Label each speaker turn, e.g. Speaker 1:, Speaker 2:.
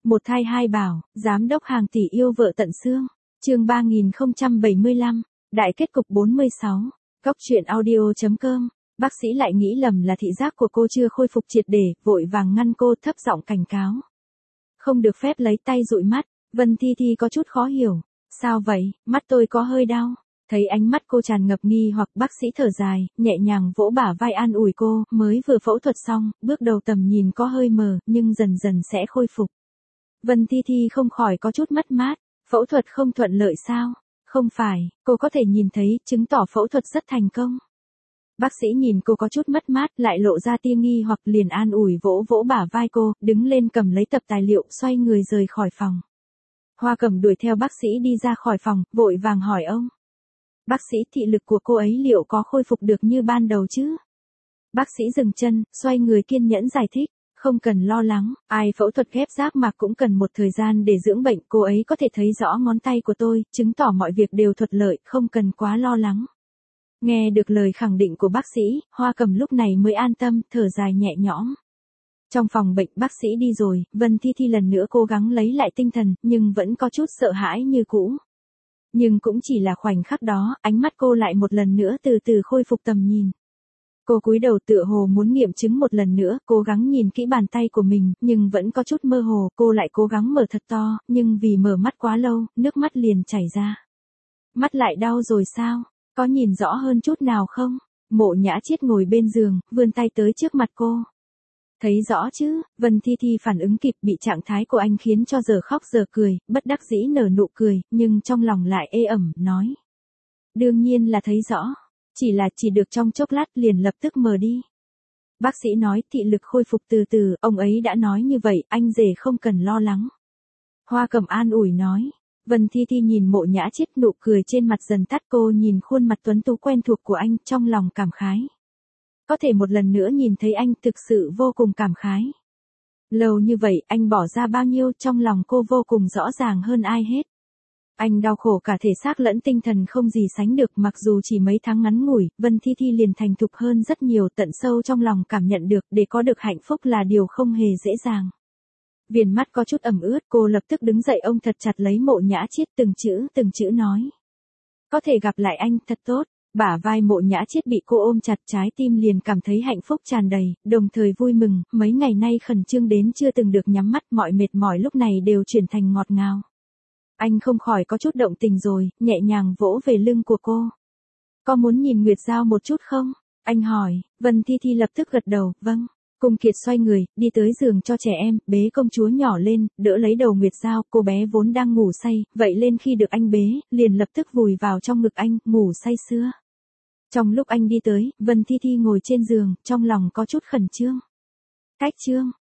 Speaker 1: Một thai hai bảo, giám đốc hàng tỷ yêu vợ tận xương. Chương 3075, đại kết cục 46. Cóc truyện audio.com. Bác sĩ lại nghĩ lầm là thị giác của cô chưa khôi phục triệt để, vội vàng ngăn cô, thấp giọng cảnh cáo. Không được phép lấy tay dụi mắt. Vân Thi Thi có chút khó hiểu. Sao vậy, mắt tôi có hơi đau. Thấy ánh mắt cô tràn ngập nghi hoặc, bác sĩ thở dài, nhẹ nhàng vỗ bả vai an ủi cô, mới vừa phẫu thuật xong, bước đầu tầm nhìn có hơi mờ, nhưng dần dần sẽ khôi phục. Vân Thi Thi không khỏi có chút mất mát. Phẫu thuật không thuận lợi sao? Không phải, cô có thể nhìn thấy, chứng tỏ phẫu thuật rất thành công. Bác sĩ nhìn cô có chút mất mát, lại lộ ra tia nghi hoặc, liền an ủi vỗ vỗ bả vai cô, đứng lên cầm lấy tập tài liệu, xoay người rời khỏi phòng. Hoa Cẩm đuổi theo bác sĩ đi ra khỏi phòng, vội vàng hỏi ông. Bác sĩ, thị lực của cô ấy liệu có khôi phục được như ban đầu chứ? Bác sĩ dừng chân, xoay người kiên nhẫn giải thích. Không cần lo lắng, ai phẫu thuật ghép giác mạc cũng cần một thời gian để dưỡng bệnh, cô ấy có thể thấy rõ ngón tay của tôi, chứng tỏ mọi việc đều thuận lợi, không cần quá lo lắng. Nghe được lời khẳng định của bác sĩ, Hoa Cẩm lúc này mới an tâm, thở dài nhẹ nhõm. Trong phòng bệnh bác sĩ đi rồi, Vân Thi Thi lần nữa cố gắng lấy lại tinh thần, nhưng vẫn có chút sợ hãi như cũ. Nhưng cũng chỉ là khoảnh khắc đó, ánh mắt cô lại một lần nữa từ từ khôi phục tầm nhìn. Cô cúi đầu tựa hồ muốn nghiệm chứng một lần nữa, cố gắng nhìn kỹ bàn tay của mình, nhưng vẫn có chút mơ hồ, cô lại cố gắng mở thật to, nhưng vì mở mắt quá lâu, nước mắt liền chảy ra. Mắt lại đau rồi sao? Có nhìn rõ hơn chút nào không? Mộ Nhã Chiết ngồi bên giường, vươn tay tới trước mặt cô. Thấy rõ chứ? Vân Thi Thi phản ứng kịp, bị trạng thái của anh khiến cho giờ khóc giờ cười, bất đắc dĩ nở nụ cười, nhưng trong lòng lại ê ẩm, nói. Đương nhiên là thấy rõ. Chỉ được trong chốc lát liền lập tức mờ đi. Bác sĩ nói thị lực khôi phục từ từ, ông ấy đã nói như vậy, anh rể không cần lo lắng. Hoa Cẩm an ủi nói. Vân Thi Thi nhìn Mộ Nhã Chiết, nụ cười trên mặt dần tắt, cô nhìn khuôn mặt tuấn tú quen thuộc của anh, trong lòng cảm khái. Có thể một lần nữa nhìn thấy anh thực sự vô cùng cảm khái. Lâu như vậy anh bỏ ra bao nhiêu, trong lòng cô vô cùng rõ ràng hơn ai hết. Anh đau khổ cả thể xác lẫn tinh thần không gì sánh được, mặc dù chỉ mấy tháng ngắn ngủi, Vân Thi Thi liền thành thục hơn rất nhiều, tận sâu trong lòng cảm nhận được, để có được hạnh phúc là điều không hề dễ dàng. Viền mắt có chút ẩm ướt, cô lập tức đứng dậy ôm thật chặt lấy Mộ Nhã Chiết, từng chữ nói. Có thể gặp lại anh, thật tốt. Bả vai Mộ Nhã Chiết bị cô ôm chặt, trái tim liền cảm thấy hạnh phúc tràn đầy, đồng thời vui mừng, mấy ngày nay khẩn trương đến chưa từng được nhắm mắt, mọi mệt mỏi lúc này đều chuyển thành ngọt ngào. Anh không khỏi có chút động tình rồi, nhẹ nhàng vỗ về lưng của cô. Có muốn nhìn Nguyệt Giao một chút không? Anh hỏi. Vân Thi Thi lập tức gật đầu, vâng. Cung Kiệt xoay người, đi tới giường cho trẻ em, bế công chúa nhỏ lên, đỡ lấy đầu Nguyệt Giao, cô bé vốn đang ngủ say, vậy lên khi được anh bế, liền lập tức vùi vào trong ngực anh, ngủ say sưa. Trong lúc anh đi tới, Vân Thi Thi ngồi trên giường, trong lòng có chút khẩn trương. Cách trương,